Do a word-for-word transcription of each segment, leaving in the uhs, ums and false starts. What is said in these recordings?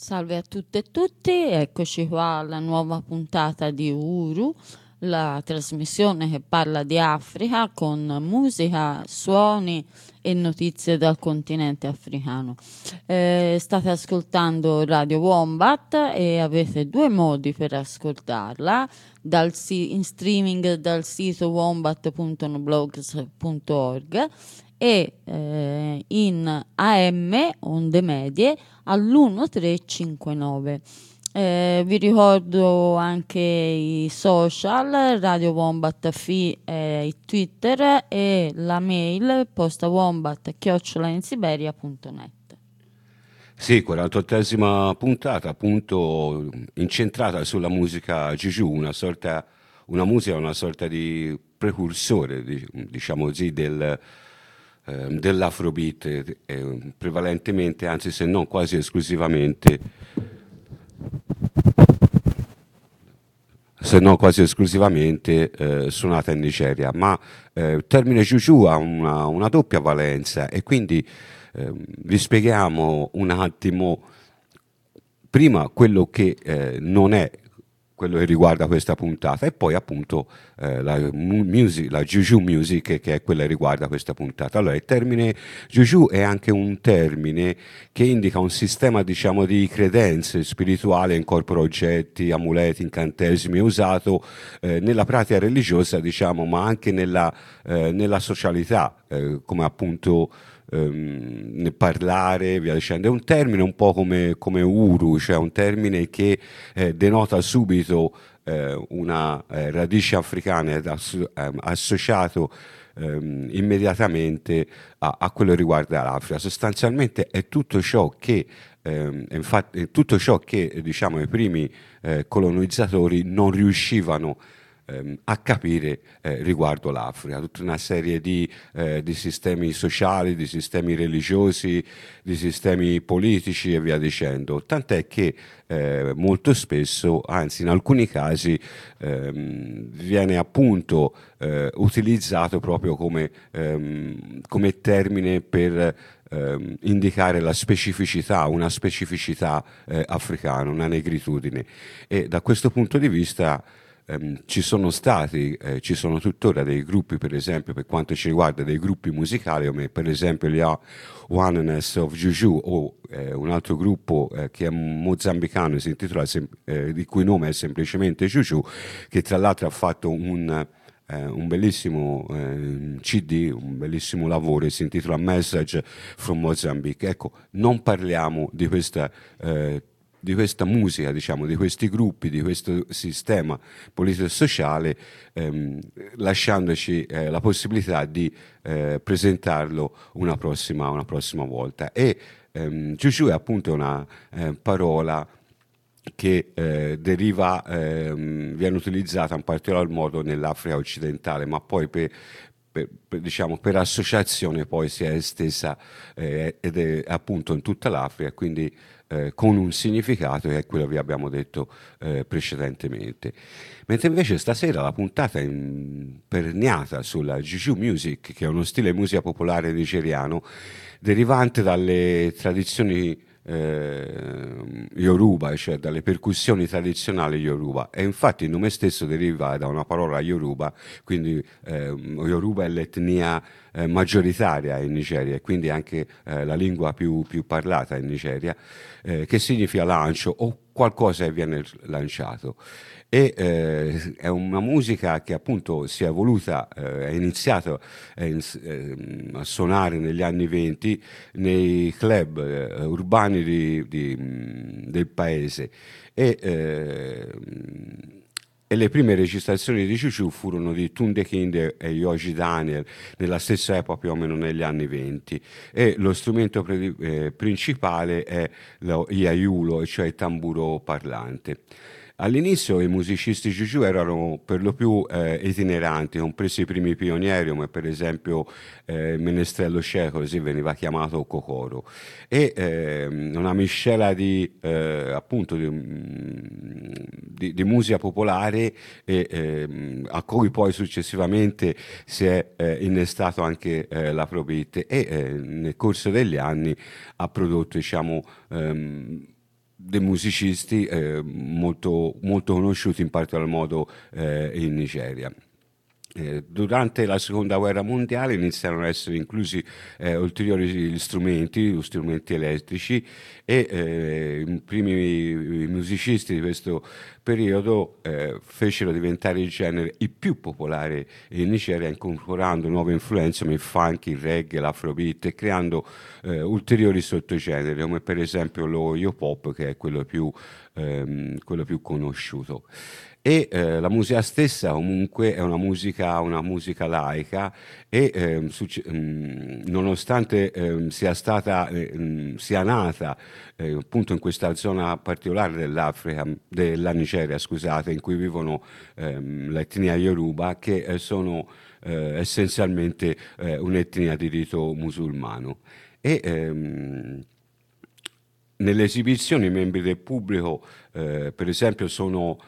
Salve a tutte e tutti, eccoci qua alla nuova puntata di Uru, la trasmissione che parla di Africa con musica, suoni e notizie dal continente africano. Eh, state ascoltando Radio Wombat e avete due modi per ascoltarla, dal si- in streaming dal sito wombat punto noblogs punto org e eh, in A M, onde medie, all'milletrececentocinquantanove. Eh, vi ricordo anche i social, Radio Wombat F I, eh, Twitter e la mail postawombat chiocciola insiberia punto net. Sì, quarantottesima puntata, appunto incentrata sulla musica Juju, una sorta, una musica, una sorta di precursore, diciamo così, del, eh, dell'Afrobeat, eh, prevalentemente, anzi se non quasi esclusivamente, se non quasi esclusivamente eh, suonata in Nigeria. Ma eh, il termine Juju ha una, una doppia valenza e quindi eh, vi spieghiamo un attimo prima quello che eh, non è quello che riguarda questa puntata e poi appunto eh, la, music, la Juju Music che è quella che riguarda questa puntata. Allora il termine Juju è anche un termine che indica un sistema diciamo di credenze spirituali, incorpora oggetti, amuleti, incantesimi, è usato eh, nella pratica religiosa diciamo ma anche nella, eh, nella socialità eh, come appunto ehm, parlare, via dicendo. È un termine un po' come, come Uru, cioè un termine che eh, denota subito eh, una eh, radice africana ed asso- ehm, associato ehm, immediatamente a, a quello che riguarda l'Africa. Sostanzialmente è tutto ciò che ehm, infatti, è tutto ciò che diciamo, i primi eh, colonizzatori non riuscivano ehm, a capire eh, riguardo l'Africa, tutta una serie di, eh, di sistemi sociali, di sistemi religiosi, di sistemi politici e via dicendo, tant'è che eh, molto spesso, anzi in alcuni casi, ehm, viene appunto eh, utilizzato proprio come, ehm, come termine per ehm, indicare la specificità, una specificità eh, africana, una negritudine. E da questo punto di vista ehm, ci sono stati, eh, ci sono tuttora dei gruppi, per esempio, per quanto ci riguarda, dei gruppi musicali, come per esempio gli Oneness of Juju o eh, un altro gruppo eh, che è mozambicano, si intitola, sem- eh, di cui nome è semplicemente Juju, che tra l'altro ha fatto un eh, un bellissimo eh, C D, un bellissimo lavoro, si intitola Message from Mozambique. Ecco, non parliamo di questa, eh, di questa musica, diciamo, di questi gruppi, di questo sistema politico e sociale, ehm, lasciandoci eh, la possibilità di eh, presentarlo una prossima, una prossima volta. E ehm, Juju è appunto una eh, parola che eh, deriva, ehm, viene utilizzata in particolar modo nell'Africa occidentale, ma poi per, per, per, diciamo, per associazione poi si è estesa eh, ed è appunto in tutta l'Africa, quindi eh, con un significato che è quello che vi abbiamo detto eh, precedentemente. Mentre invece stasera la puntata è imperniata sulla Juju Music, che è uno stile di musica popolare nigeriano derivante dalle tradizioni eh, Yoruba, cioè dalle percussioni tradizionali Yoruba. E infatti il nome stesso deriva da una parola Yoruba, quindi eh, Yoruba è l'etnia eh, maggioritaria in Nigeria e quindi anche eh, la lingua più, più parlata in Nigeria, eh, che significa lancio o qualcosa che viene lanciato. E eh, è una musica che appunto si è evoluta, eh, è iniziato eh, eh, a suonare negli anni venti nei club eh, urbani di, di, mh, del paese e, eh, e le prime registrazioni di Juju furono di Tunde Kinde e Yoji Daniel nella stessa epoca più o meno negli anni venti e lo strumento pre- eh, principale è lo iaiulo, cioè il tamburo parlante. All'inizio i musicisti Juju erano per lo più eh, itineranti, compresi i primi pionieri, come per esempio eh, il menestrello Sheh, così veniva chiamato Kokoro, e ehm, una miscela di, eh, appunto, di, di, di musica popolare e, ehm, a cui poi successivamente si è eh, innestato anche eh, l'Afrobeat e eh, nel corso degli anni ha prodotto, diciamo, ehm, dei musicisti eh, molto, molto conosciuti in particolar modo eh, in Nigeria. Eh, durante la seconda guerra mondiale iniziarono ad essere inclusi eh, ulteriori strumenti, strumenti elettrici e eh, i primi musicisti di questo periodo eh, fecero diventare il genere il più popolare in Nigeria, incorporando nuove influenze come il funk, il reggae, l'afrobeat e creando eh, ulteriori sottogeneri come per esempio lo yo-pop, che è quello più, ehm, quello più conosciuto. E eh, la musica stessa comunque è una musica, una musica laica e ehm, succe- mh, nonostante ehm, sia stata, eh, mh, sia nata eh, appunto in questa zona particolare dell'Africa, della Nigeria, scusate, in cui vivono ehm, l'etnia Yoruba, che eh, sono eh, essenzialmente eh, un'etnia di rito musulmano. E, ehm, nelle esibizioni i membri del pubblico, eh, per esempio, sono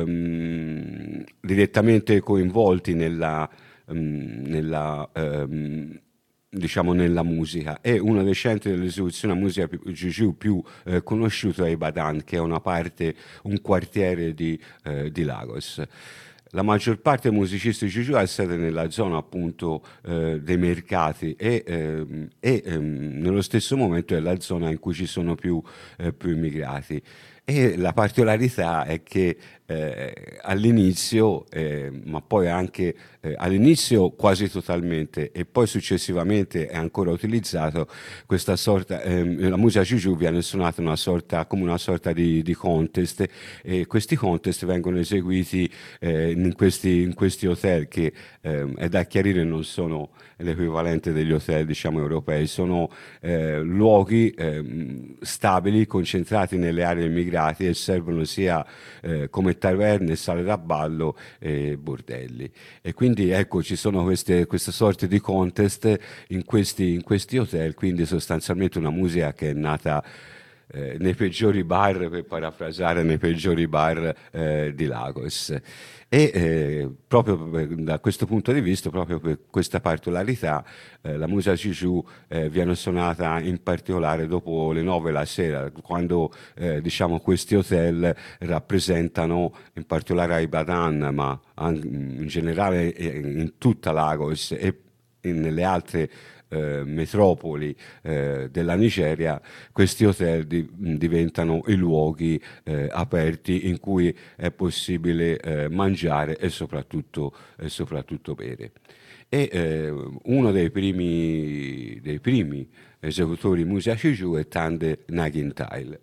ehm, direttamente coinvolti nella, ehm, nella, ehm, diciamo nella musica e uno dei centri dell'esecuzione a musica più, Juju più eh, conosciuto è Ibadan, che è una parte, un quartiere di, eh, di Lagos. La maggior parte dei musicisti Juju ha sede nella zona appunto eh, dei mercati e, ehm, e ehm, nello stesso momento è la zona in cui ci sono più, eh, più immigrati. E la particolarità è che eh, all'inizio, eh, ma poi anche eh, all'inizio quasi totalmente e poi successivamente è ancora utilizzato questa sorta, ehm, la musica Juju viene suonata una sorta, come una sorta di, di contest e questi contest vengono eseguiti eh, in, questi, in questi hotel che ehm, è da chiarire non sono l'equivalente degli hotel diciamo europei, sono eh, luoghi ehm, stabili concentrati nelle aree immigrate e servono sia eh, come taverne, sale da ballo e bordelli. E quindi ecco ci sono queste, queste sorte di contest in questi, in questi hotel, quindi sostanzialmente una musica che è nata eh, nei peggiori bar, per parafrasare, nei peggiori bar eh, di Lagos. E eh, proprio per- da questo punto di vista, proprio per questa particolarità, eh, la musica Juju eh, viene suonata in particolare dopo le nove la sera, quando eh, diciamo, questi hotel rappresentano, in particolare a Ibadan, ma an- in generale eh, in tutta Lagos e in- nelle altre eh, metropoli eh, della Nigeria, questi hotel di- diventano i luoghi eh, aperti in cui è possibile eh, mangiare e soprattutto, e soprattutto bere. E eh, uno dei primi, dei primi esecutori musica Juju è Tande Nagintile.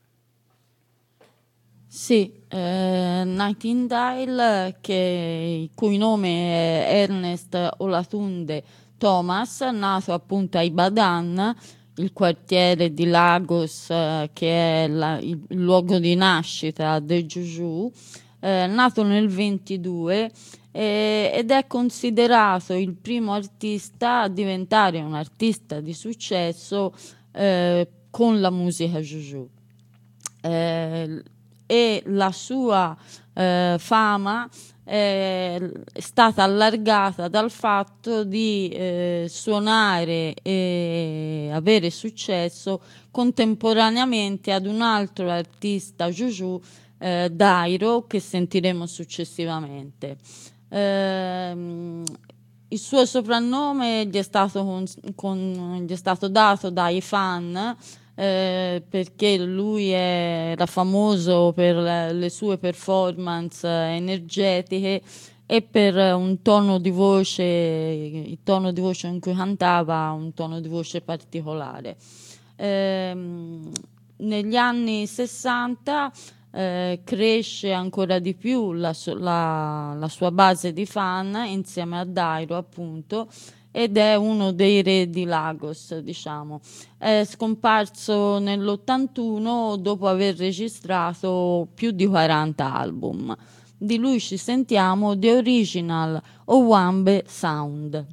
Sì, eh, Nightingale, che, il cui nome è Ernest Olatunde Thomas, nato appunto a Ibadan, il quartiere di Lagos, eh, che è la- il luogo di nascita del Juju, eh, nato nel ventidue eh, ed è considerato il primo artista a diventare un artista di successo eh, con la musica Juju. Eh, e la sua eh, fama eh, è stata allargata dal fatto di eh, suonare e avere successo contemporaneamente ad un altro artista Juju, eh, Dairo, che sentiremo successivamente. Ehm, il suo soprannome gli è stato, con- con- gli è stato dato dai fan eh, perché lui era famoso per le, le sue performance eh, energetiche e per un tono di voce, il tono di voce in cui cantava, un tono di voce particolare. Ehm, negli anni sessanta eh, cresce ancora di più la, su- la- la sua base di fan insieme a Dairo, appunto, ed è uno dei re di Lagos, diciamo. È scomparso nell'ottantuno dopo aver registrato più di quaranta album. Di lui ci sentiamo The Original Owambe Sound.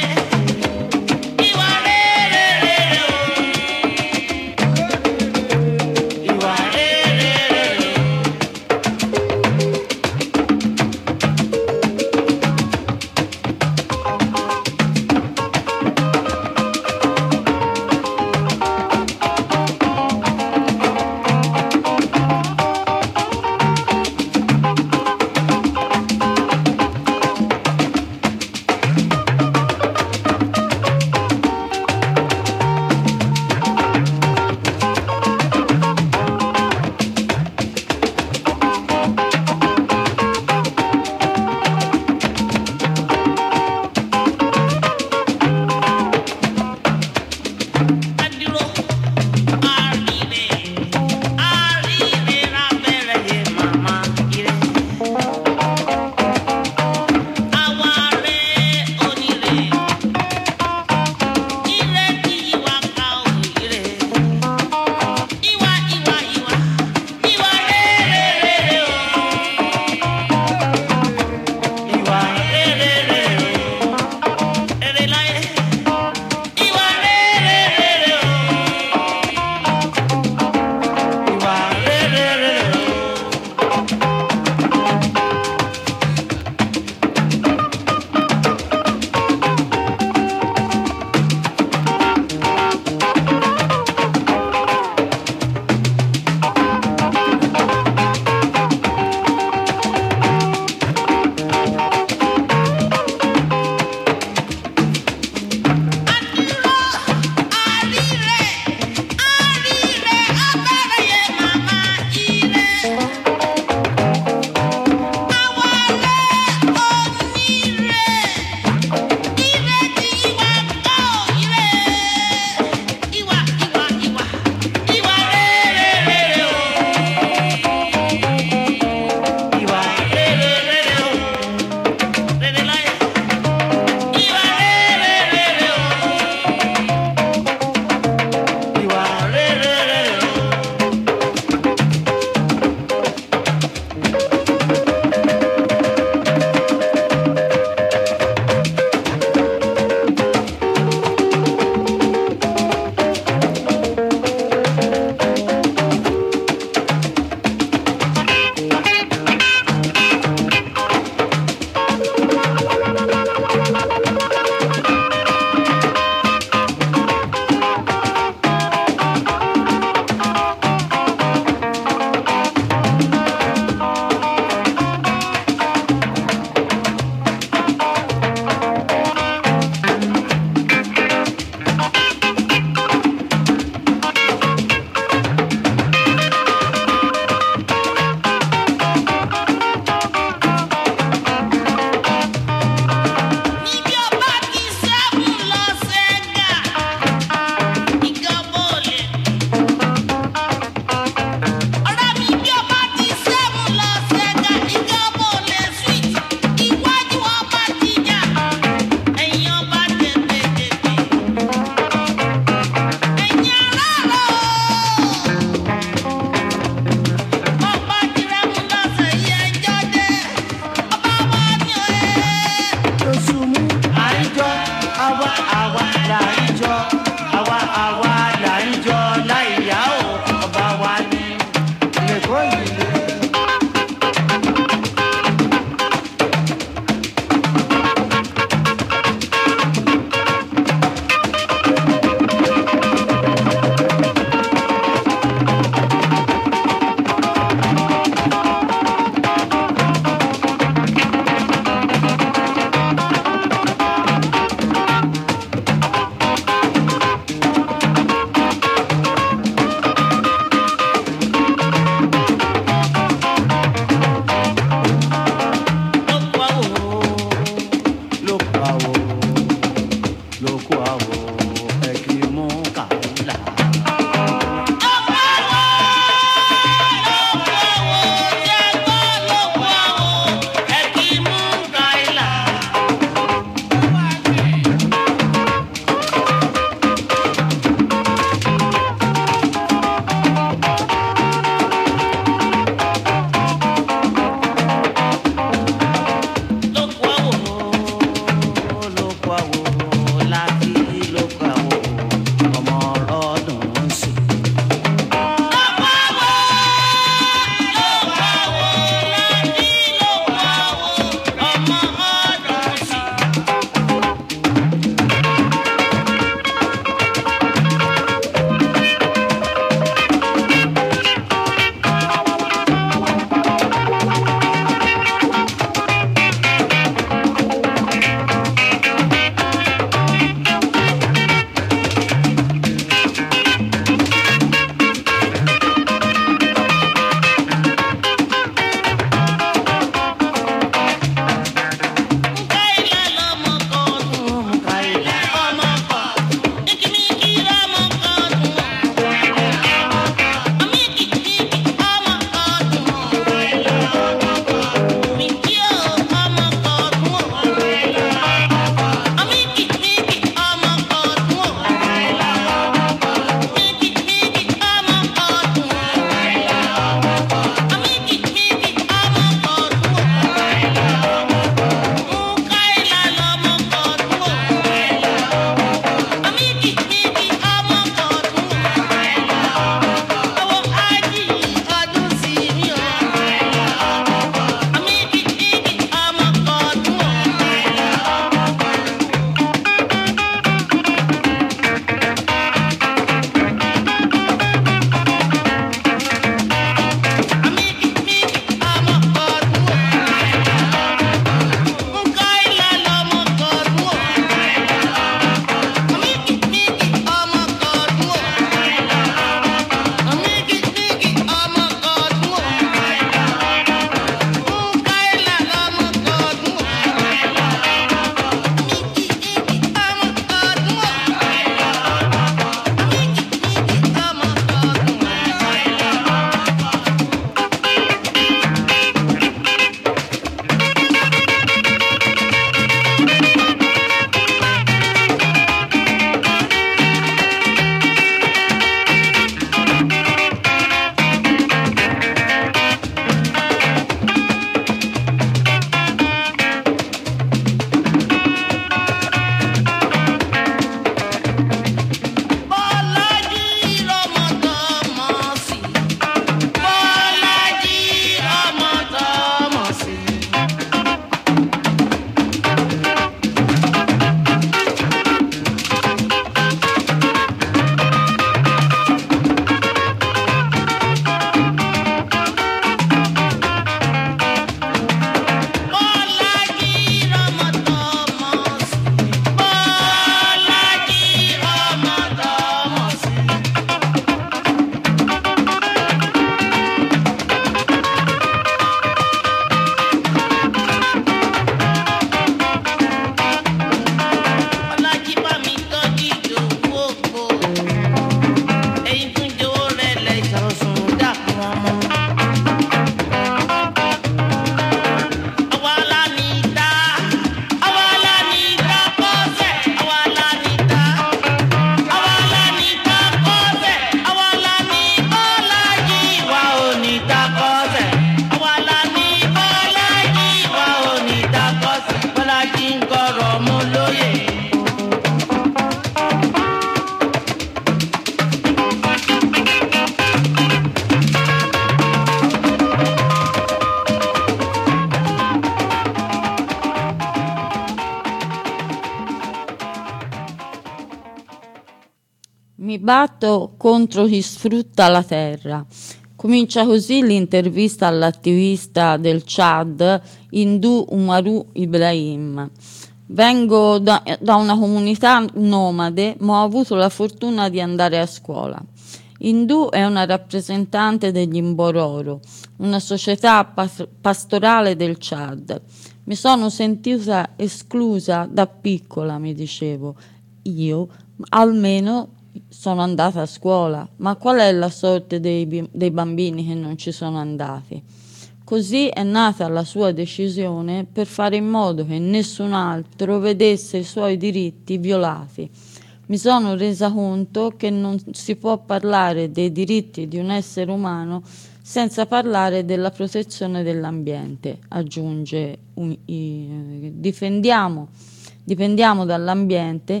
Mi batto contro chi sfrutta la terra. Comincia così l'intervista all'attivista del Chad, Hindu Umaru Ibrahim. Vengo da, da una comunità nomade, ma ho avuto la fortuna di andare a scuola. Hindu è una rappresentante degli Mbororo, una società pas- pastorale del Chad. Mi sono sentita esclusa da piccola, mi dicevo. Io almeno sono andata a scuola, ma qual è la sorte dei, dei bambini che non ci sono andati? Così è nata la sua decisione per fare in modo che nessun altro vedesse i suoi diritti violati. Mi sono resa conto che non si può parlare dei diritti di un essere umano senza parlare della protezione dell'ambiente, aggiunge. Un, i, difendiamo, dipendiamo dall'ambiente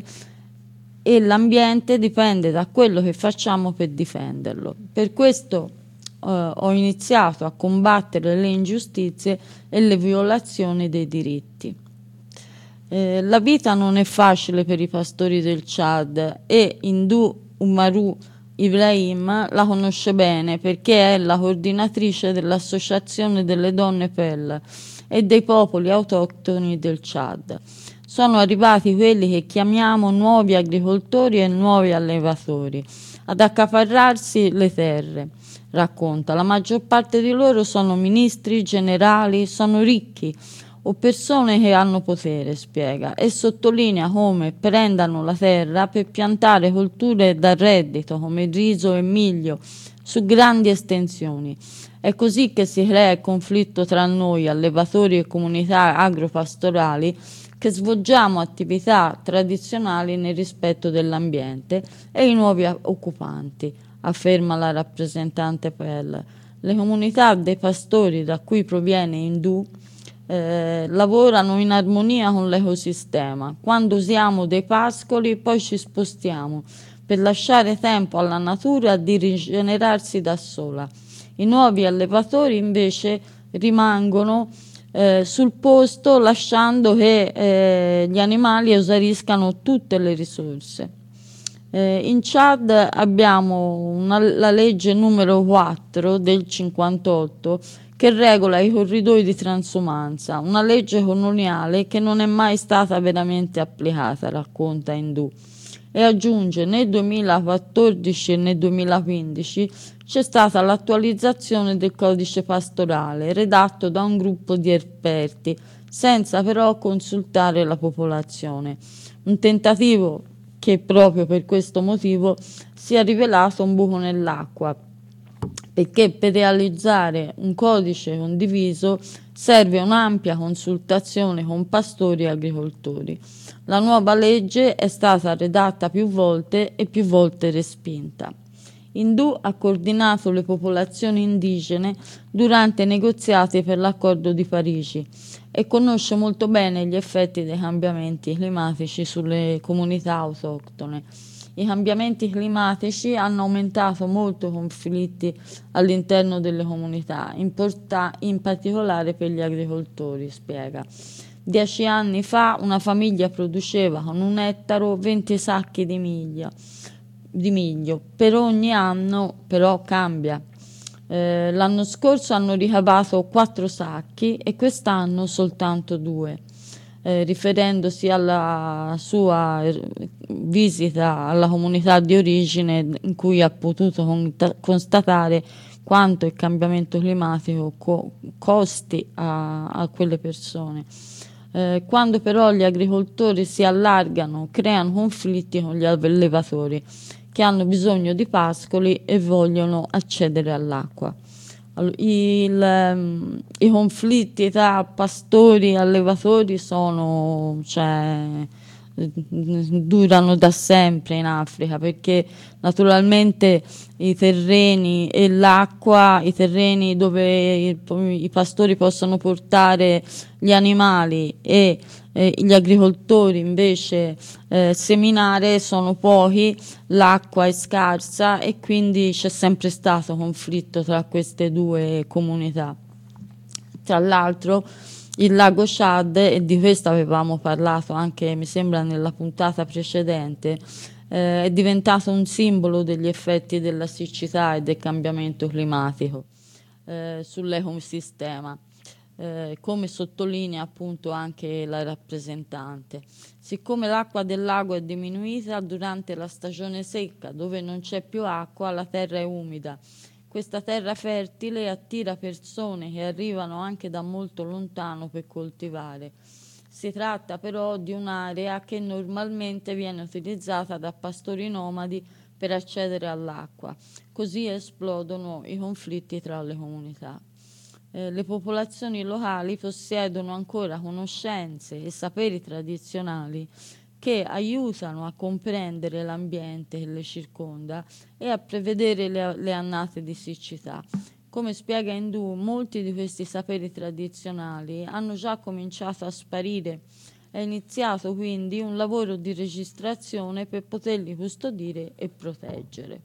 e l'ambiente dipende da quello che facciamo per difenderlo. Per questo eh, ho iniziato a combattere le ingiustizie e le violazioni dei diritti. Eh, la vita non è facile per i pastori del Chad e Hindu Umaru Ibrahim la conosce bene perché è la coordinatrice dell'Associazione delle Donne Pel e dei popoli autoctoni del Chad. Sono arrivati quelli che chiamiamo nuovi agricoltori e nuovi allevatori ad accaparrarsi le terre, racconta. La maggior parte di loro sono ministri, generali, sono ricchi o persone che hanno potere, spiega, e sottolinea come prendano la terra per piantare colture da reddito come il riso e il miglio su grandi estensioni. È così che si crea il conflitto tra noi, allevatori e comunità agropastorali, che svolgiamo attività tradizionali nel rispetto dell'ambiente e i nuovi occupanti, afferma la rappresentante Pell. Le comunità dei pastori da cui proviene Hindu eh, lavorano in armonia con l'ecosistema. Quando usiamo dei pascoli poi ci spostiamo per lasciare tempo alla natura di rigenerarsi da sola. I nuovi allevatori invece rimangono Eh, sul posto lasciando che eh, gli animali esauriscano tutte le risorse. Eh, in Chad abbiamo una, la legge numero quattro del cinquantotto che regola i corridoi di transumanza, una legge coloniale che non è mai stata veramente applicata, racconta Hindu. E aggiunge nel duemilaquattordici e nel duemilaquindici c'è stata l'attualizzazione del codice pastorale redatto da un gruppo di esperti senza però consultare la popolazione, un tentativo che proprio per questo motivo si è rivelato un buco nell'acqua, perché per realizzare un codice condiviso serve un'ampia consultazione con pastori e agricoltori. La nuova legge è stata redatta più volte e più volte respinta. Hindu ha coordinato le popolazioni indigene durante i negoziati per l'accordo di Parigi e conosce molto bene gli effetti dei cambiamenti climatici sulle comunità autoctone. I cambiamenti climatici hanno aumentato molto i conflitti all'interno delle comunità, in, porta- in particolare per gli agricoltori, spiega. Dieci anni fa una famiglia produceva con un ettaro venti sacchi di, miglia, di miglio, per ogni anno però cambia. Eh, l'anno scorso hanno ricavato quattro sacchi e quest'anno soltanto due. Eh, riferendosi alla sua visita alla comunità di origine in cui ha potuto cont- constatare quanto il cambiamento climatico co- costi a, a quelle persone. Eh, quando però gli agricoltori si allargano, creano conflitti con gli allevatori che hanno bisogno di pascoli e vogliono accedere all'acqua. Il, um, I conflitti tra pastori e allevatori sono, cioè, durano da sempre in Africa, perché naturalmente i terreni e l'acqua, i terreni dove i, i pastori possono portare gli animali e eh, gli agricoltori invece eh, seminare sono pochi, l'acqua è scarsa e quindi c'è sempre stato conflitto tra queste due comunità. Tra l'altro il lago Chad, e di questo avevamo parlato anche mi sembra nella puntata precedente, eh, è diventato un simbolo degli effetti della siccità e del cambiamento climatico eh, sull'ecosistema. Eh, come sottolinea appunto anche la rappresentante. Siccome l'acqua del lago è diminuita durante la stagione secca, dove non c'è più acqua, la terra è umida. Questa terra fertile attira persone che arrivano anche da molto lontano per coltivare. Si tratta però di un'area che normalmente viene utilizzata da pastori nomadi per accedere all'acqua. Così esplodono i conflitti tra le comunità. Eh, le popolazioni locali possiedono ancora conoscenze e saperi tradizionali che aiutano a comprendere l'ambiente che le circonda e a prevedere le, le annate di siccità. Come spiega Indù, molti di questi saperi tradizionali hanno già cominciato a sparire. È iniziato quindi un lavoro di registrazione per poterli custodire e proteggere.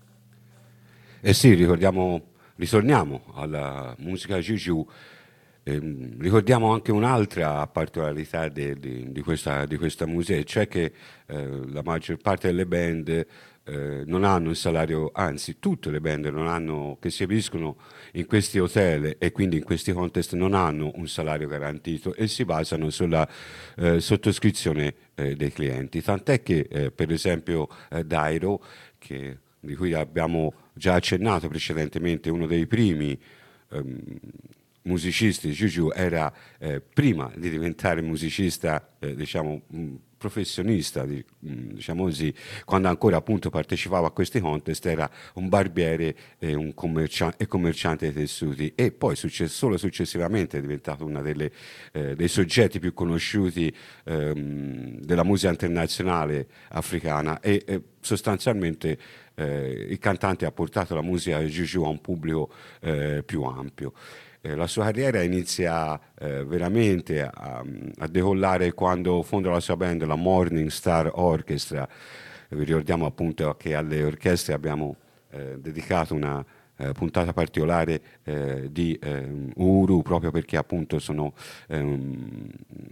Eh sì, ricordiamo... Ritorniamo alla musica Juju, ehm, ricordiamo anche un'altra particolarità de, de, di, questa, di questa musica, cioè che eh, la maggior parte delle band eh, non hanno un salario, anzi tutte le band non hanno, che si esibiscono in questi hotel e quindi in questi contest non hanno un salario garantito e si basano sulla eh, sottoscrizione eh, dei clienti, tant'è che eh, per esempio eh, Dairo, che, di cui abbiamo già accennato precedentemente, uno dei primi ehm, musicisti, Juju, era eh, prima di diventare musicista, eh, diciamo, mh, professionista, di, mh, diciamo così, quando ancora appunto partecipava a questi contest, era un barbiere e un commercia- e commerciante dei tessuti e poi succe- solo successivamente è diventato uno eh, dei soggetti più conosciuti ehm, della musica internazionale africana e eh, sostanzialmente Eh, il cantante ha portato la musica Juju a un pubblico eh, più ampio. Eh, la sua carriera inizia eh, veramente a, a decollare quando fonda la sua band, la Morning Star Orchestra. Eh, vi ricordiamo appunto che alle orchestre abbiamo eh, dedicato una eh, puntata particolare eh, di eh, Uru, proprio perché appunto sono ehm,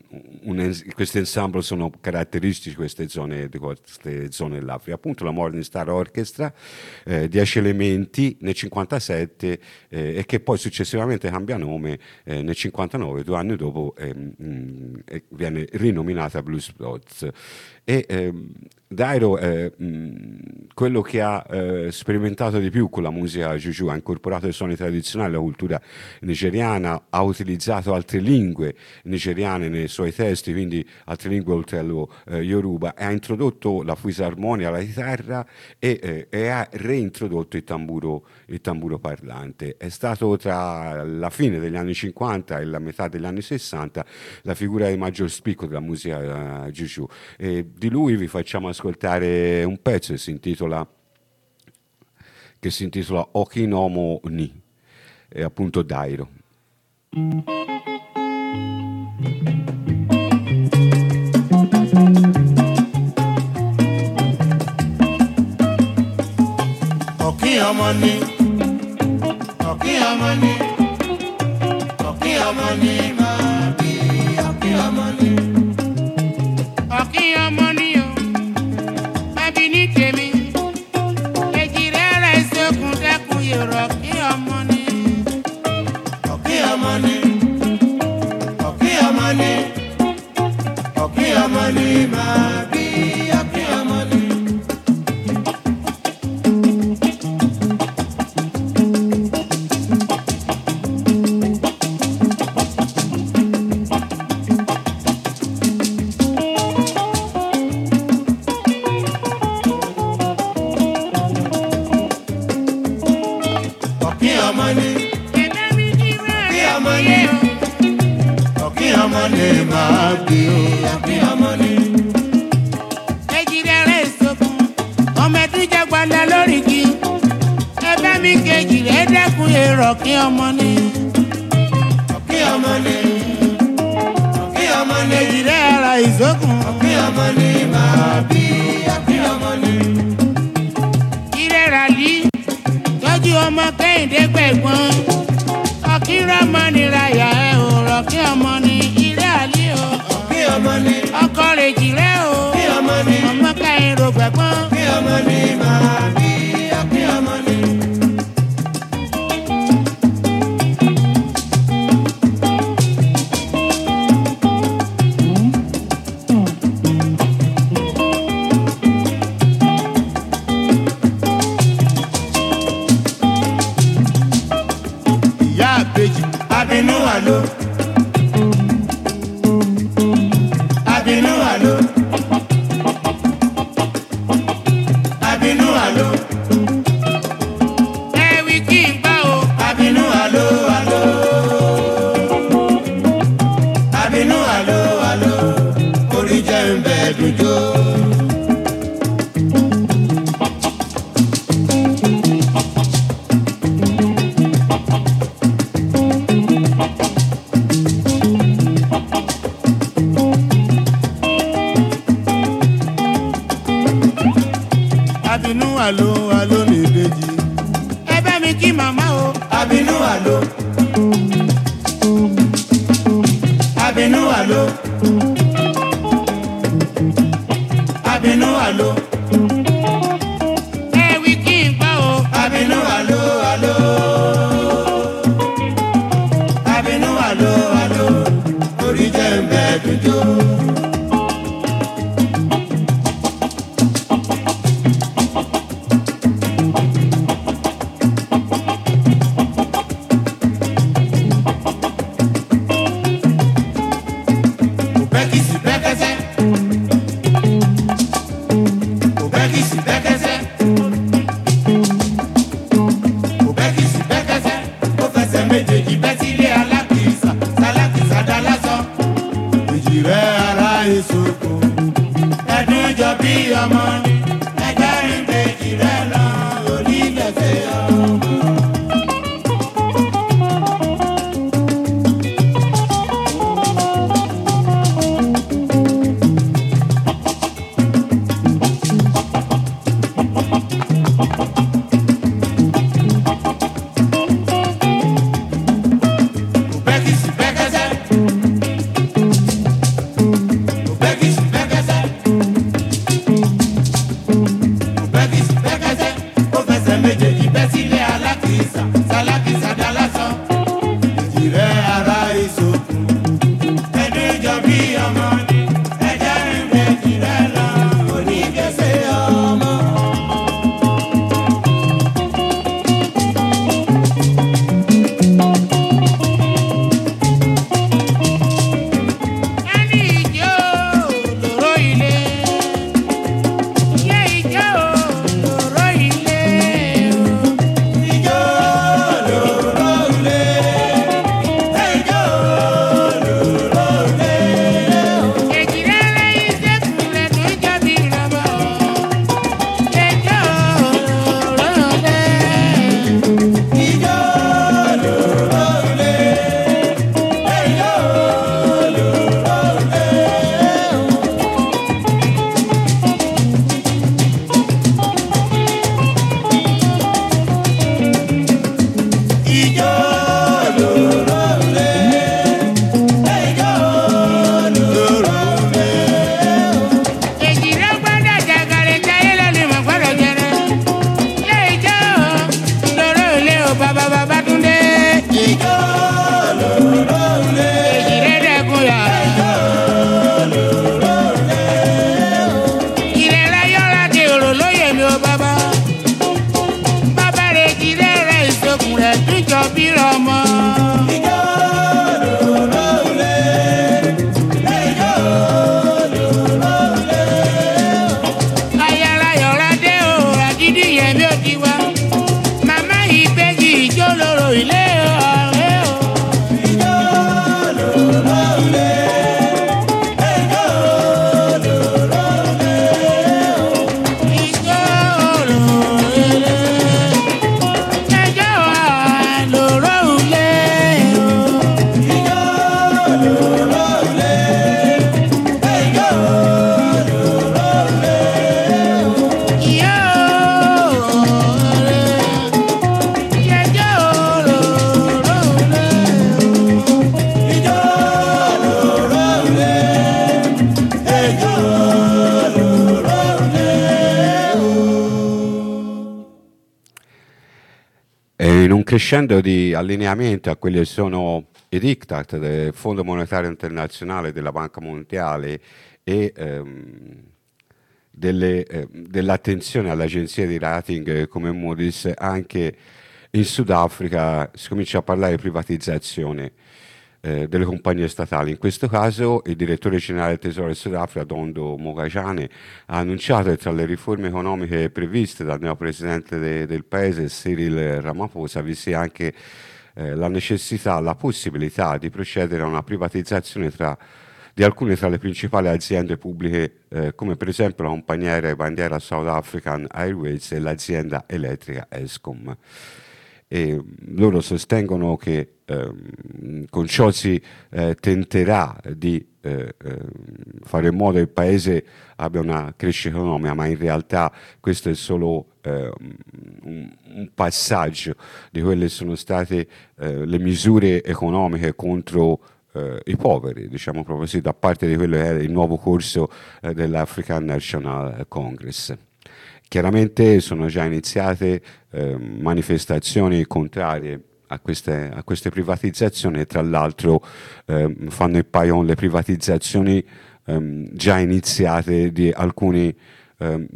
un, questi ensemble sono caratteristici di queste zone, di queste zone dell'Africa. Appunto la Morning Star Orchestra, eh, dieci elementi nel cinquantasette eh, e che poi successivamente cambia nome eh, nel cinquantanove, due anni dopo ehm, mh, viene rinominata Blues Brothers. E ehm, Dairo è mh, quello che ha eh, sperimentato di più con la musica Juju, ha incorporato i suoni tradizionali, la cultura nigeriana, ha utilizzato altre lingue nigeriane nei suoi testi, quindi altre lingue oltre allo eh, Yoruba, e ha introdotto la fisarmonia alla chitarra e, eh, e ha reintrodotto il tamburo, il tamburo parlante. È stato tra la fine degli anni cinquanta e la metà degli anni sessanta la figura di maggior spicco della musica uh, Juju. E di lui vi facciamo ascoltare un pezzo che si intitola che si intitola Okinomo Ni, e appunto Dairo. Okinomo Ni, Okinomo Ni, Okinomo Ni, ma bi Okinomo Ni. Okinomo Ni o, ma bi ni tèmi. Okinomo Ni, Okinomo Ni, Okinomo Ni, Okinomo Ni, ma bi Okinomo Ni. Okinomo Ni, Okinomo Ni, Okinomo Ni, ejire ara izokun. Okinomo Ni, ma bi Okinomo Ni. Ire rali, tọ́jú ọmọ Kẹ́hìndé gbẹ̀gbọ́n. Okinomo Ni raya ẹ o, Okinomo Ni ire àlí o. Okinomo Ni, ọkọ rẹ̀ jìrẹ́ o. Okinomo Ni, ọmọ Kẹ́hìndé. gbẹ̀gbọ́n. Kí ọmọ ní máa bí kí ọmọ ní. Ìyá àbèjì abinú àlọ́. Abinú àlọ́. Abinú àlọ́. Ẹ wí kí n gbọ́ o. Abinú àlọ́ àlọ́. Abinú àlọ́ àlọ́. Orí jẹ́ ń bẹ dùjọ́. Abinú àlọ́ àlọ́ ní ìbejì. Ẹ bá mi kí màmá o. Abinú àlọ́. Abinú àlọ́. Abinú àlọ́. Ẹ wí kí n gbọ́ o. Abinú àlọ́ àlọ́. Abinú àlọ́ àlọ́. Orí jẹ́ ń bẹ dùjọ́. Obekisi bẹ́kẹ́sẹ́. Obekisi bẹ́kẹ́sẹ́. Obekisi bẹ́kẹ́sẹ́. Ó fẹsẹ̀ méjèèjì bẹ́ sílé alákìísà. Sálákìísà dá lásán. Èjì rẹ̀ ara èso kò. Ẹ̀dùn jọ bí ọmọ ni. Ẹja rìn méjì rẹ̀ lọ. Onígbẹ̀sẹ̀ ọmọ. Obekisi bẹ́kẹ́sẹ́. Obekisi bẹ́kẹ́sẹ́. Obekisi bẹ́kẹ́sẹ́. Ó fẹsẹ̀ méjèèjì bẹ́ sílé alákìísà. Sálákìísà dá lásán. Èjì rẹ̀ ara èso kù. Ẹ̀dùn jọ bí ọmọ ni. Ẹja rìn méjì rẹ̀ lọ. Onígbẹ̀sẹ̀ ọmọ. Ẹni ìjó lóró ilé. Iye ìjó lóró ilé. Ìjó lóró crescendo di allineamento a quelli che sono i diktat del Fondo Monetario Internazionale, della Banca Mondiale e ehm, delle, eh, dell'attenzione alle agenzie di rating come Moody's, anche in Sudafrica si comincia a parlare di privatizzazione eh, delle compagnie statali. In questo caso il direttore generale del Tesoro del Sudafrica, Dondo Mogajane, ha annunciato che tra le riforme economiche previste dal neopresidente de, del paese, Cyril Ramaphosa, vi sia anche eh, la necessità, la possibilità di procedere a una privatizzazione tra, di alcune tra le principali aziende pubbliche, eh, come per esempio la compagnia aerea bandiera South African Airways e l'azienda elettrica Eskom. E loro sostengono che ehm, con ciò si eh, tenterà di eh, eh, fare in modo che il paese abbia una crescita economica, ma in realtà questo è solo eh, un, un passaggio di quelle che sono state eh, le misure economiche contro eh, i poveri, diciamo proprio così, da parte di quello che è il nuovo corso eh, dell'African National Congress. Chiaramente sono già iniziate eh, manifestazioni contrarie a queste, a queste privatizzazioni e tra l'altro eh, fanno il paio le privatizzazioni eh, già iniziate di alcuni, eh,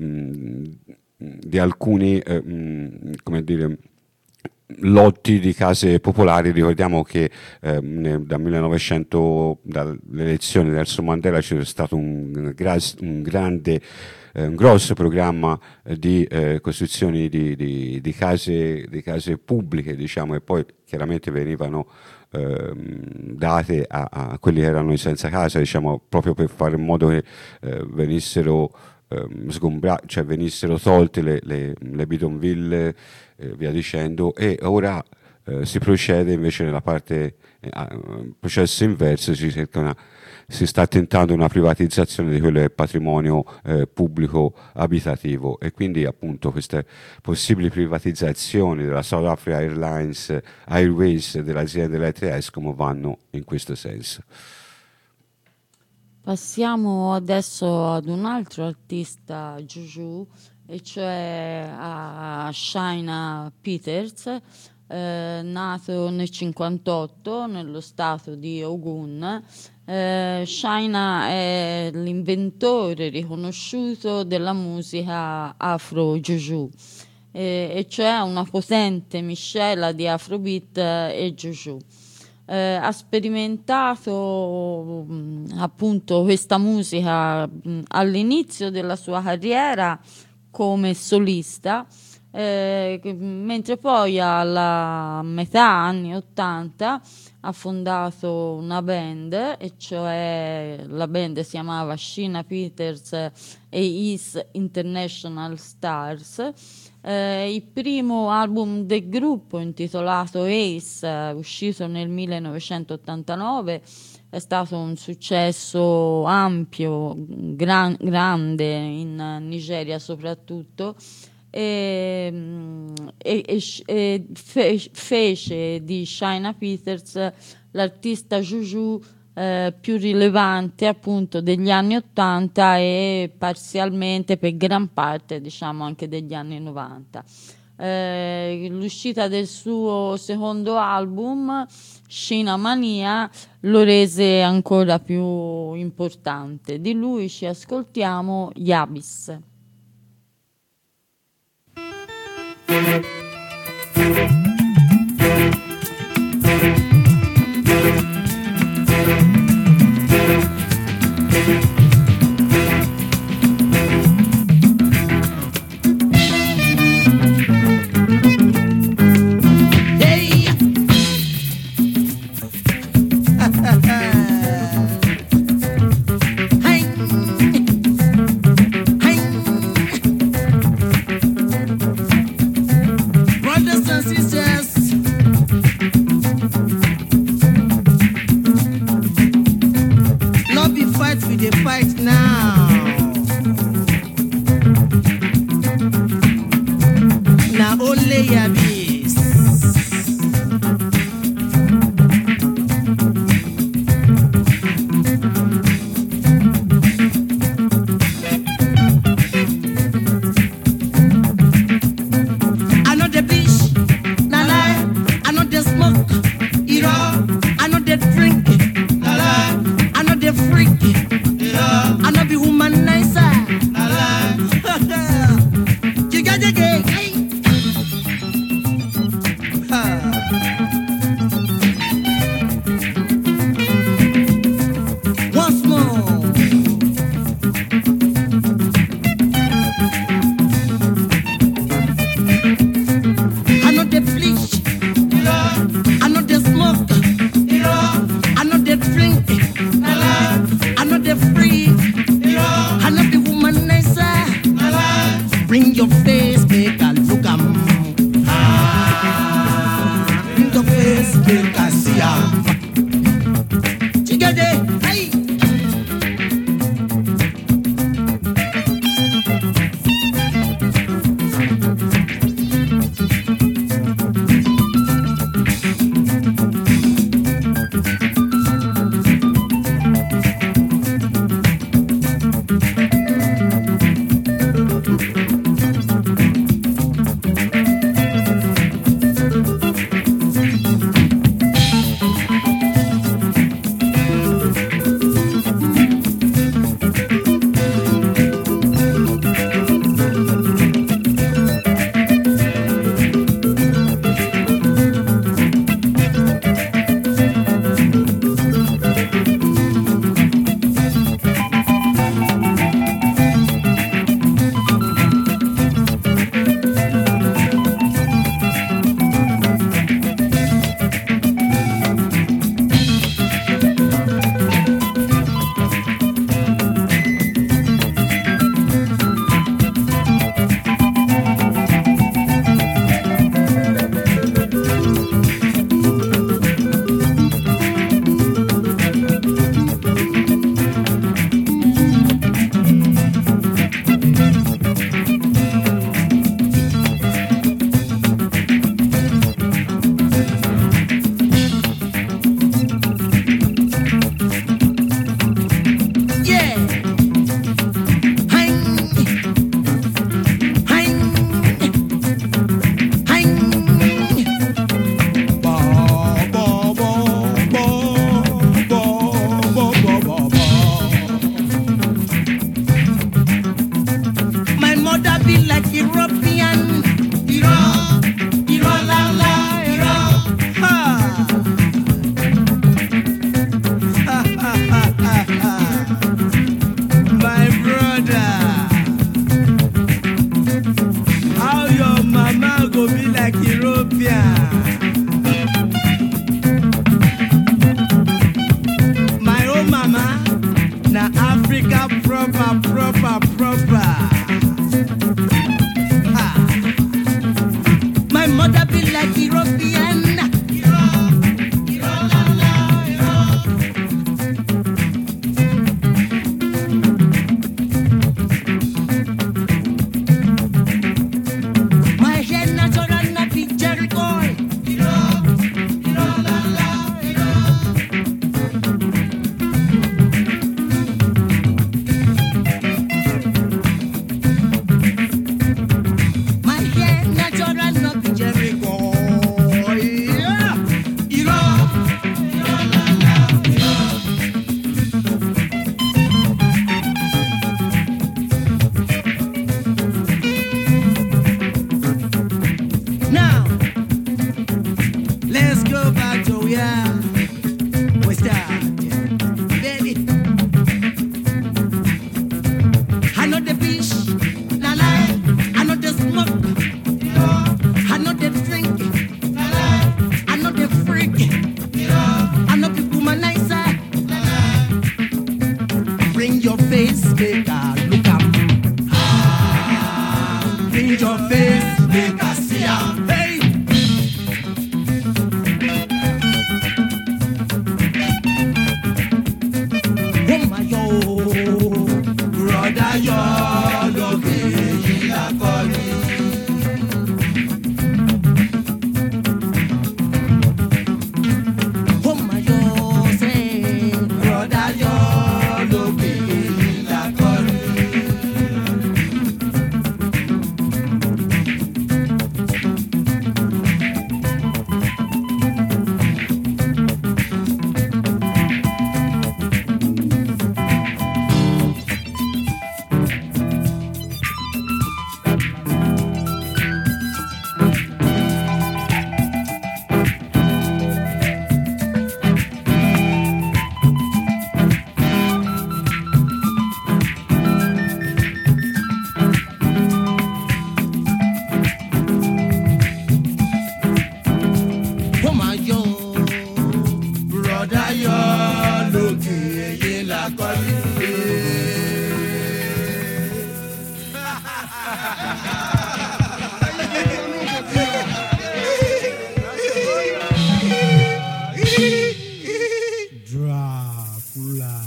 di alcuni eh, come dire, lotti di case popolari. Ricordiamo che eh, dal millenovecento, dalle elezioni di Nelson Mandela, c'è stato un, un grande eh, un grosso programma di eh, costruzioni di, di, di, case, di case pubbliche, diciamo, e poi chiaramente venivano eh, date a, a quelli che erano senza casa, diciamo, proprio per fare in modo che eh, venissero eh, sgombrate, cioè venissero tolte le, le, le bidonville, eh, via dicendo, e ora eh, si procede invece nella parte eh, processo inverso, si cerca una si sta tentando una privatizzazione di quello che è il patrimonio eh, pubblico abitativo, e quindi appunto queste possibili privatizzazioni della South Africa Airlines, Airways, dell'azienda elettrica Eskom vanno in questo senso. Passiamo adesso ad un altro artista Juju, e cioè a Chynna Peters, eh, nato nel cinquantotto nello stato di Ogun. Eh, Chynna è l'inventore riconosciuto della musica afro Juju, eh, e cioè una potente miscela di afrobeat e Juju. Eh, ha sperimentato mh, appunto questa musica mh, all'inizio della sua carriera come solista, eh, mentre poi alla metà anni ottanta ha fondato una band, e cioè la band si chiamava Chynna Peters e His International Stars. Eh, il primo album del gruppo, intitolato Ace, uscito nel millenovecentottantanove, è stato un successo ampio, gran, grande in Nigeria soprattutto, e, e, e, e fe, fece di Chynna Peters l'artista Juju eh, più rilevante appunto degli anni ottanta e parzialmente, per gran parte, diciamo, anche degli anni novanta. Eh, l'uscita del suo secondo album, Chynna Mania, lo rese ancora più importante. Di lui ci ascoltiamo Yabis. Brothers and sisters. be like European. Iran, Iran, la la, Iran. Ha. Ha, ha, ha, ha, ha. My brother, how your mama go be like European? My own mama, na Africa proper, proper, proper. Ah. My mother be like European. Iran, Iran, la, la, Iran. My hair natural na be Jericho. Iran, Iran, la, la, Iran. My hair natural no be Jericho. Yeah. Iran, Iran, la, la, Iran. Now, let's go back to where we started. Baby, I know the fish, la la. I know the smoke, I know the drink, la la. I know the freak, I know the womanizer. Bring your face, make a look up. Bring your face, make a see am. Hey. Oh my yo, brother, you're looking like a oh my yo, say, brother, you're looking like a oh my yo, brother, you're looking like a Dracula.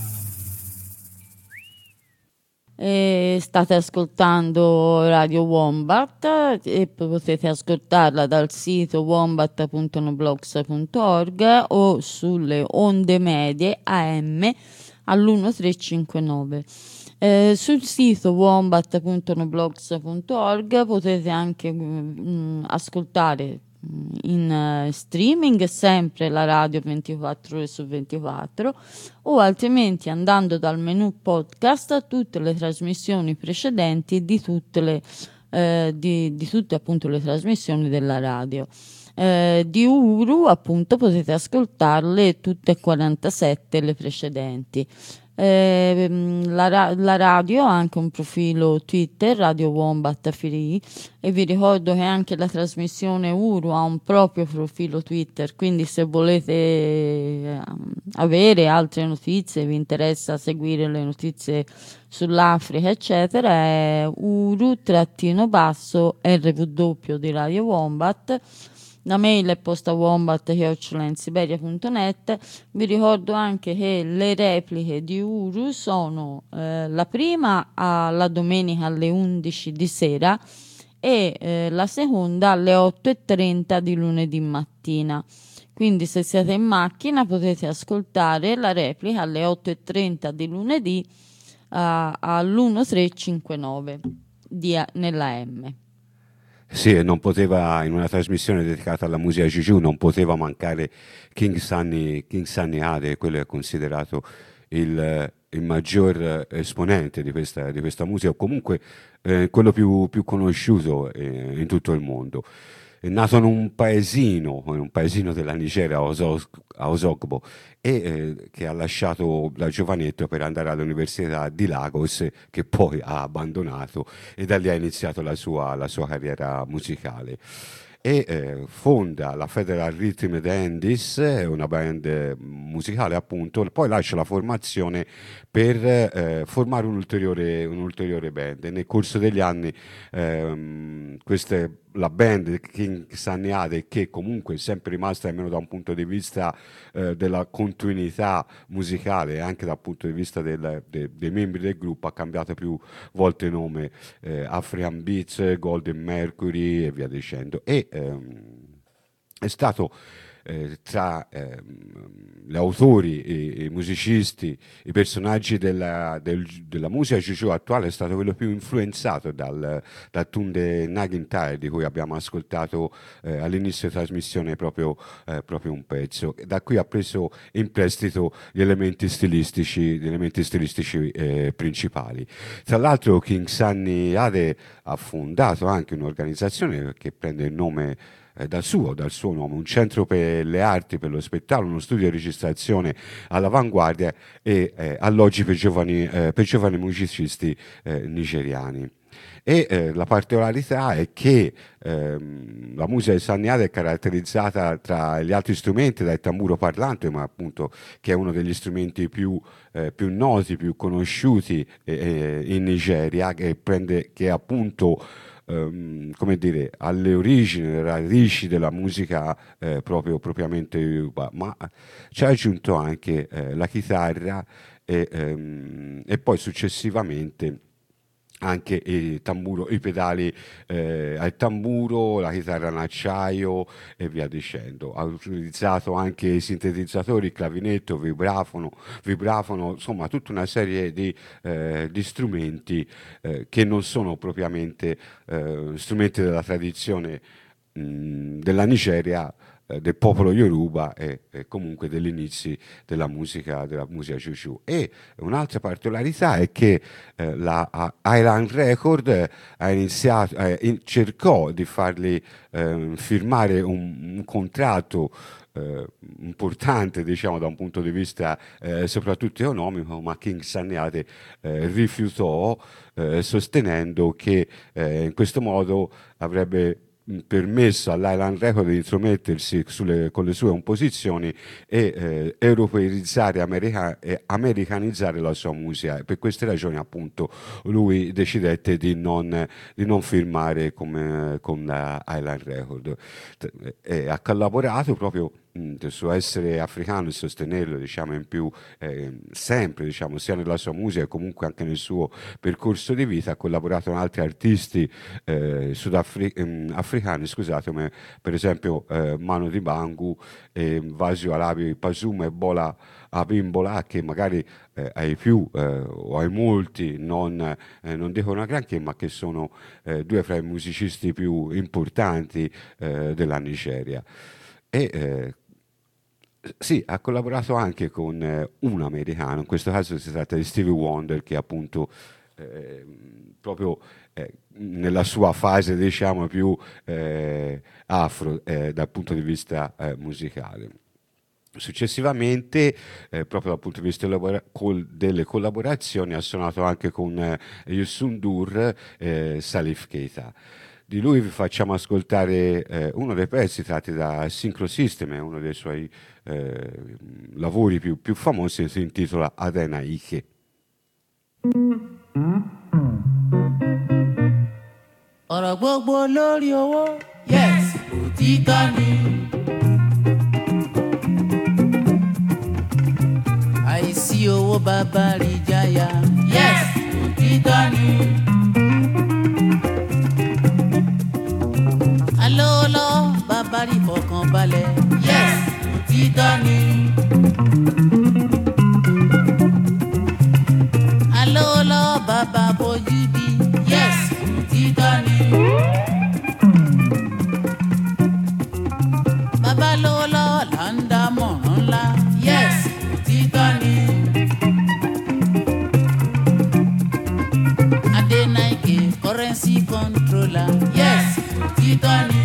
E state ascoltando Radio Wombat e potete ascoltarla dal sito wombat punto noblogs punto org o sulle onde medie A M all'millettrecentocinquantanove. Eh, sul sito wombat punto noblogs punto org potete anche mm, ascoltare in uh, streaming sempre la radio ventiquattro ore su ventiquattro o altrimenti andando dal menu podcast tutte le trasmissioni precedenti di tutte le eh, di, di tutte appunto le trasmissioni della radio. Eh, di Uru appunto potete ascoltarle tutte e quarantasette le precedenti. Eh, la, ra- la radio ha anche un profilo Twitter, Radio Wombat Free, e vi ricordo che anche la trasmissione Uru ha un proprio profilo Twitter, quindi se volete eh, avere altre notizie, vi interessa seguire le notizie sull'Africa eccetera, è Uru trattino basso R W di Radio Wombat. La mail è posta wombat chiocciola in siberia punto net. Vi ricordo anche che le repliche di Uru sono eh, la prima alla domenica alle undici di sera e eh, la seconda alle otto e trenta di lunedì mattina. Quindi se siete in macchina potete ascoltare la replica alle otto e trenta di lunedì uh, all'milletrecentocinquantanove di, nella M. Sì, non poteva, in una trasmissione dedicata alla musica Juju, non poteva mancare King Sunny, King Sunny Ade, quello è considerato il, il maggior esponente di questa, di questa musica, o comunque eh, quello più, più conosciuto eh, in tutto il mondo. È nato in un paesino, in un paesino della Nigeria, a Oso- a Osogbo, e eh, che ha lasciato da giovanetto per andare all'Università di Lagos, che poi ha abbandonato, e da lì ha iniziato la sua, la sua carriera musicale. E eh, fonda la Federal Rhythm and Andis, una band eh, musicale appunto, poi lascia la formazione per eh, formare un'ulteriore, un'ulteriore band. E nel corso degli anni ehm, queste, la band King Sunny Ade, che comunque è sempre rimasta, almeno da un punto di vista eh, della continuità musicale e anche dal punto di vista del, de, dei membri del gruppo, ha cambiato più volte nome, eh, African Beats, Golden Mercury e via dicendo. E ehm, è stato eh, tra ehm, gli autori, i, i musicisti, i personaggi della, del, della musica juju attuale, è stato quello più influenzato dal, dal Tunde Nagintai, di cui abbiamo ascoltato eh, all'inizio della trasmissione proprio, eh, proprio un pezzo. Da qui ha preso in prestito gli elementi stilistici, gli elementi stilistici eh, principali. Tra l'altro King Sunny Ade ha fondato anche un'organizzazione che prende il nome Eh, dal suo, dal suo nome, un centro per le arti, per lo spettacolo, uno studio di registrazione all'avanguardia e eh, alloggi per giovani, eh, per giovani musicisti eh, nigeriani. E eh, la particolarità è che ehm, la musica di Sunny Ade è caratterizzata tra gli altri strumenti dal tamburo parlante, ma appunto che è uno degli strumenti più, eh, più noti, più conosciuti eh, in Nigeria, che prende, che è appunto Um, come dire, alle origini, alle radici della musica eh, proprio propriamente Yoruba, ma ci ha aggiunto anche eh, la chitarra e, ehm, e poi successivamente anche il tamburo, i pedali eh, al tamburo, la chitarra in acciaio e via dicendo. Ha utilizzato anche i sintetizzatori, il clavinetto, vibrafono, vibrafono, insomma tutta una serie di, eh, di strumenti eh, che non sono propriamente eh, strumenti della tradizione mh, della Nigeria, del popolo Yoruba e, e comunque degli inizi della musica della musica juju. E un'altra particolarità è che eh, la Island Record eh, ha iniziato, eh, in, cercò di fargli eh, firmare un, un contratto eh, importante, diciamo, da un punto di vista eh, soprattutto economico, ma King Sunny Ade eh, rifiutò, eh, sostenendo che eh, in questo modo avrebbe permesso all'Island Record di intromettersi sulle, con le sue composizioni e eh, europeizzare america, e americanizzare la sua musica. Per queste ragioni appunto lui decidette di non, di non firmare come, con la Island Record e ha collaborato proprio del suo essere africano e sostenerlo, diciamo, in più eh, sempre, diciamo, sia nella sua musica e comunque anche nel suo percorso di vita. Ha collaborato con altri artisti eh, sudafricani, scusatemi, per esempio eh, Mano Dibangu, eh, Vasio Arabi Pasuma e Bola Abimbola, che magari eh, ai più eh, o ai molti non, eh, non dicono granché, ma che sono eh, due fra i musicisti più importanti eh, della Nigeria. E eh, sì, ha collaborato anche con eh, un americano, in questo caso si tratta di Stevie Wonder, che appunto eh, proprio eh, nella sua fase, diciamo, più eh, afro eh, dal punto di vista eh, musicale. Successivamente, eh, proprio dal punto di vista labora- col- delle collaborazioni, ha suonato anche con eh, Youssou N'Dour e eh, Salif Keita. Di lui vi facciamo ascoltare eh, uno dei pezzi tratti da Synchro System, uno dei suoi eh, lavori più, più famosi, si intitola Adena Ike. Ọ̀rọ̀ gbogbo lórí owó, yes, òtítọ́ ni. Àìsí owó bàbá rí jáyà, yes, òtítọ́ ni. Alóòlọ́ bàbá rí fọkànbalẹ̀, yes, òtítọ́ ni. Alóòlọ́ bàbá bójú bí, yes, òtítọ́ ni. Bàbá lóòlọ́ là ń dá mọ̀ràn ńlá, yes, òtítọ́ ni. controller. Yes, òtítọ́ ni.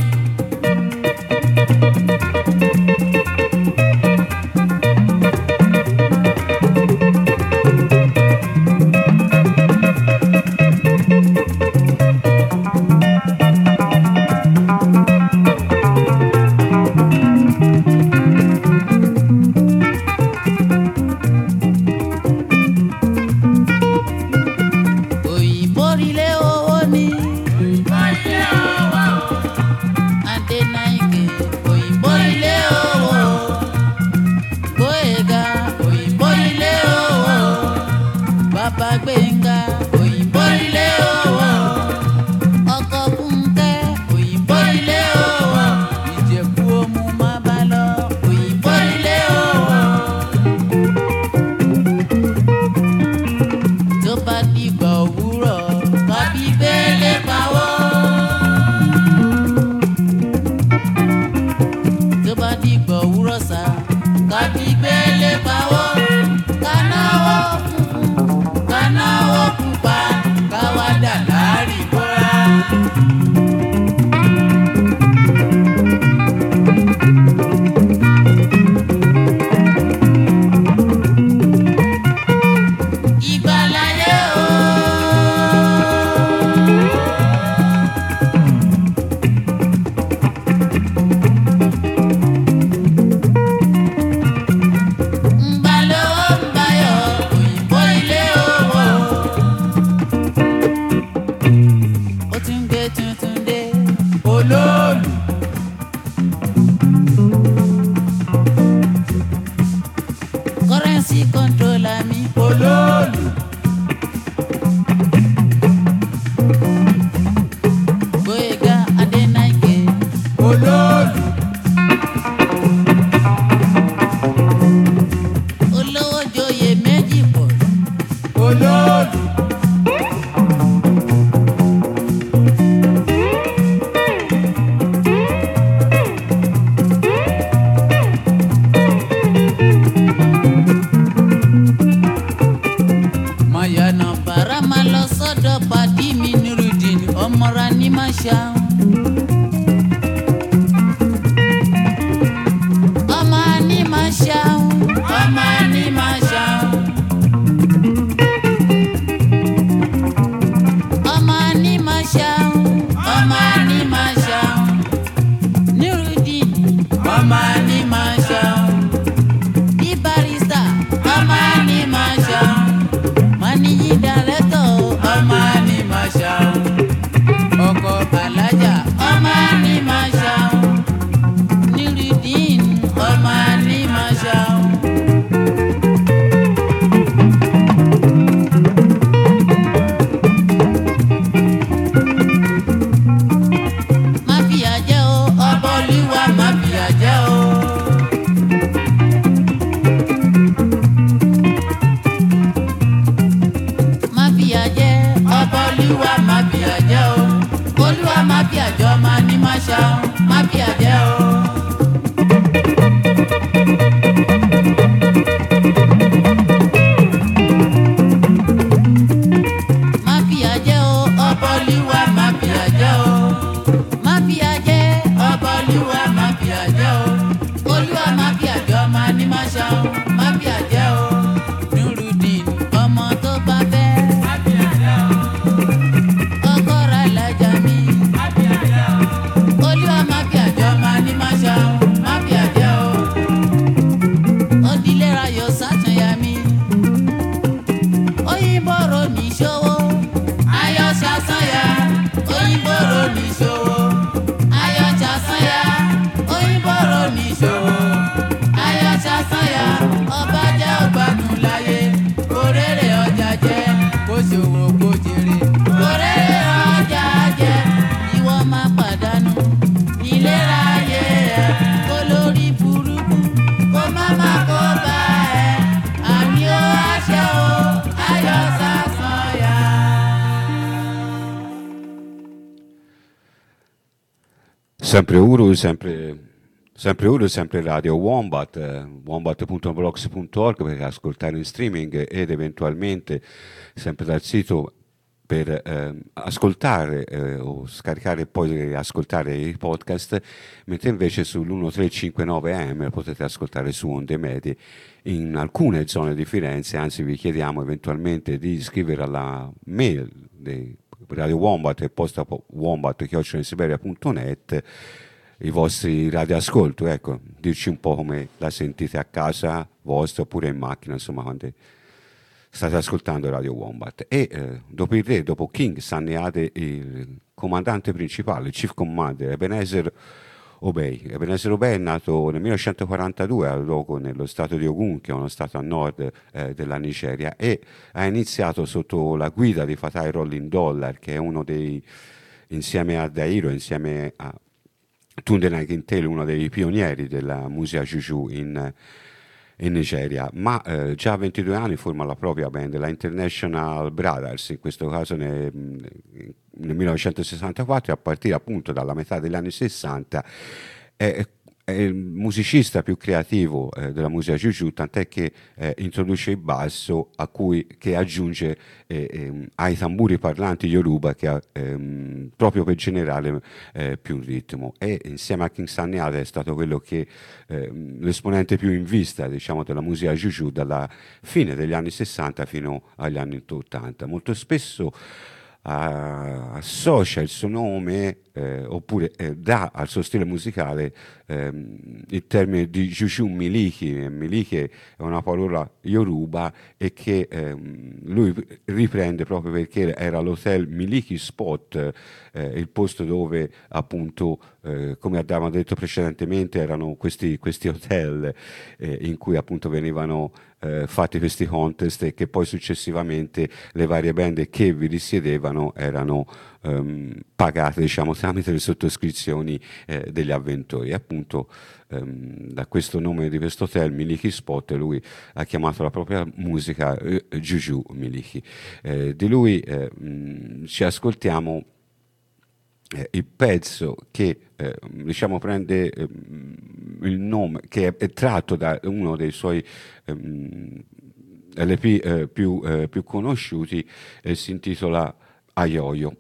Sempre Uru, sempre, sempre Uru, sempre Radio Wombat, eh, wombat punto blogs punto org per ascoltare in streaming ed eventualmente sempre dal sito per eh, ascoltare eh, o scaricare e poi ascoltare i podcast, mentre invece sull'uno tre cinque nove A M potete ascoltare su onde medie in alcune zone di Firenze. Anzi, vi chiediamo eventualmente di scrivere alla mail di Radio Wombat e posta wombat chiocciola siberia punto net i vostri radioascolti, ecco, dirci un po' come la sentite a casa vostra oppure in macchina, insomma, quando state ascoltando Radio Wombat. E eh, dopo il re, dopo King, Sunny Ade, il comandante principale, il chief commander, Ebenezer Obey. Ebenezer Obey è nato nel millenovecentoquarantadue a Logo, nello stato di Ogun, che è uno stato a nord eh, della Nigeria, e ha iniziato sotto la guida di Fatai Rolling Dollar, che è uno dei, insieme a Dairo, insieme a Tunde Nightingale, uno dei pionieri della musica juju in in Nigeria, ma eh, già a ventidue anni forma la propria band, la International Brothers, in questo caso nel, nel millenovecentosessantaquattro, a partire appunto dalla metà degli anni sessanta. È, è il musicista più creativo eh, della musica juju, tant'è che eh, introduce il basso a cui, che aggiunge eh, eh, ai tamburi parlanti Yoruba, che ha, ehm, proprio per generare eh, più ritmo. E insieme a King Sunny Ade è stato quello che eh, l'esponente più in vista, diciamo, della musica juju dalla fine degli anni sessanta fino agli anni ottanta. Molto spesso associa il suo nome eh, oppure eh, dà al suo stile musicale ehm, il termine di Juju Miliki. Miliki è una parola Yoruba e che ehm, lui riprende proprio perché era l'hotel Miliki Spot, eh, il posto dove appunto eh, come abbiamo detto precedentemente erano questi, questi hotel eh, in cui appunto venivano eh, fatti questi contest e che poi successivamente le varie band che vi risiedevano erano ehm, pagate, diciamo, tramite le sottoscrizioni eh, degli avventori. E appunto ehm, da questo nome di questo hotel Miliki Spot lui ha chiamato la propria musica eh, Juju Miliki. Eh, di lui eh, mh, ci ascoltiamo Eh, il pezzo che eh, diciamo prende eh, il nome, che è, è tratto da uno dei suoi ehm, L P eh, più, eh, più conosciuti e si intitola Ayoyo.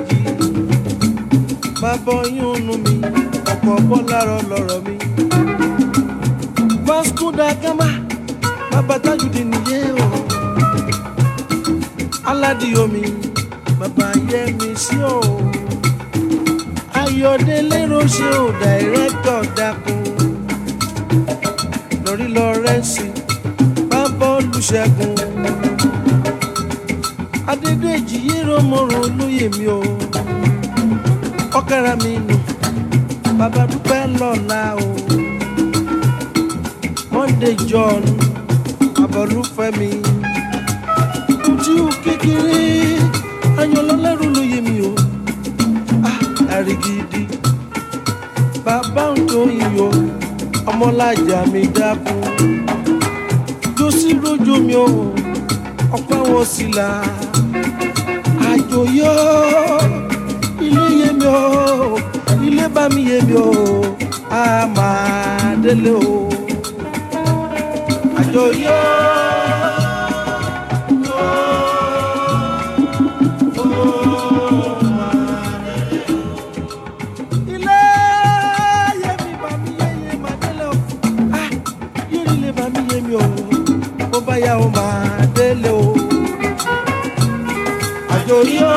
Bàbá oyún mi, ọkọ̀ bọ́ lárọ̀ lọ́rọ̀ mi. Adagama bàbá Tajudeen nìyẹn o Aládìomi bàbá Yẹmisí o Ayọ̀délé Róṣe o dàírẹ́tọ̀ Dákun lórí Lọ́rẹ́nsì bàbá Olúṣẹ́gun Adédèjì Yéròmọ́rò Olóyèmí o ọ̀kẹ́rẹ́ mi nù bàbá Dúpẹ́ lọ́la o Monday John Abolúfẹ́mi ojú kékeré Ayọ̀lọ́lẹ́rú Olóyèmí o ah àrígidì bàbá Tóyìn o ọmọlájà mi Dákun jọ́sí rójó mi o ọ̀pọ̀ àwọn sílá àjòyọ́ ilé yẹmi o ilé bá mi yẹmi o a máa délé o àjòyọ́ ilé yẹmi bá mi yẹmi máa délé o ah yẹ́rì ilé bá mi yẹmi o bó bá yá o máa délé o àjòyọ́.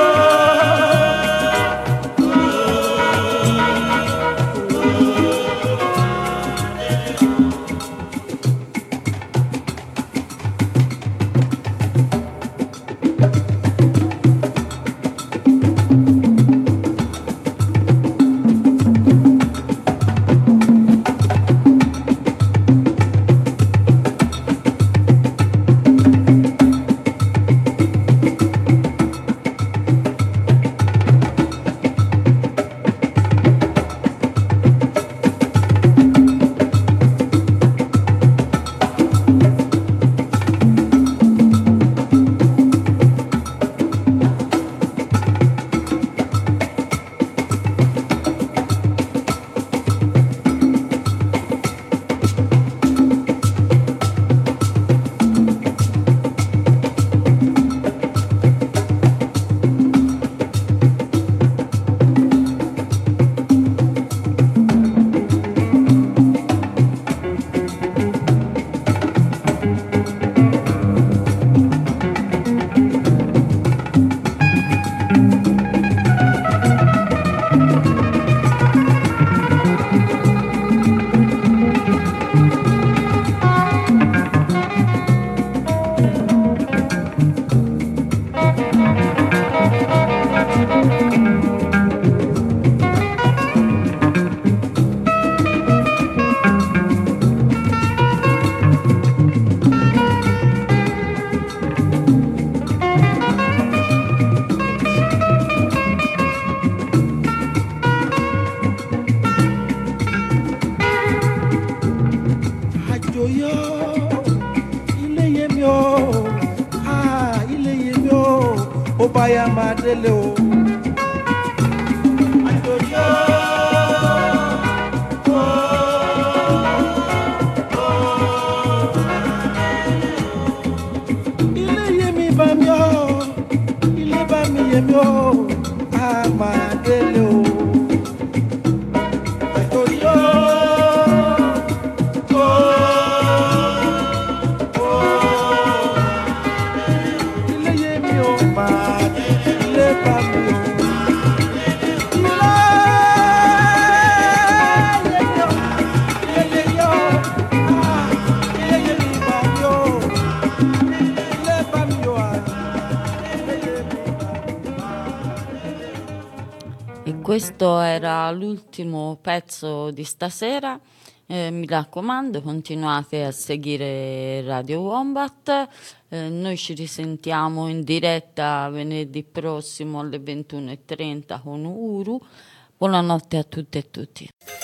Baya madele o Ajoyo Ilé yemi bá mi o Ilé bá mi yemi o a madele o Ajoyo Ilé yemi o ma E questo era l'ultimo pezzo di stasera. Eh, mi raccomando, continuate a seguire Radio Wombat. Eh, noi ci risentiamo in diretta venerdì prossimo alle ventuno e trenta con Uru. Buonanotte a tutte e tutti.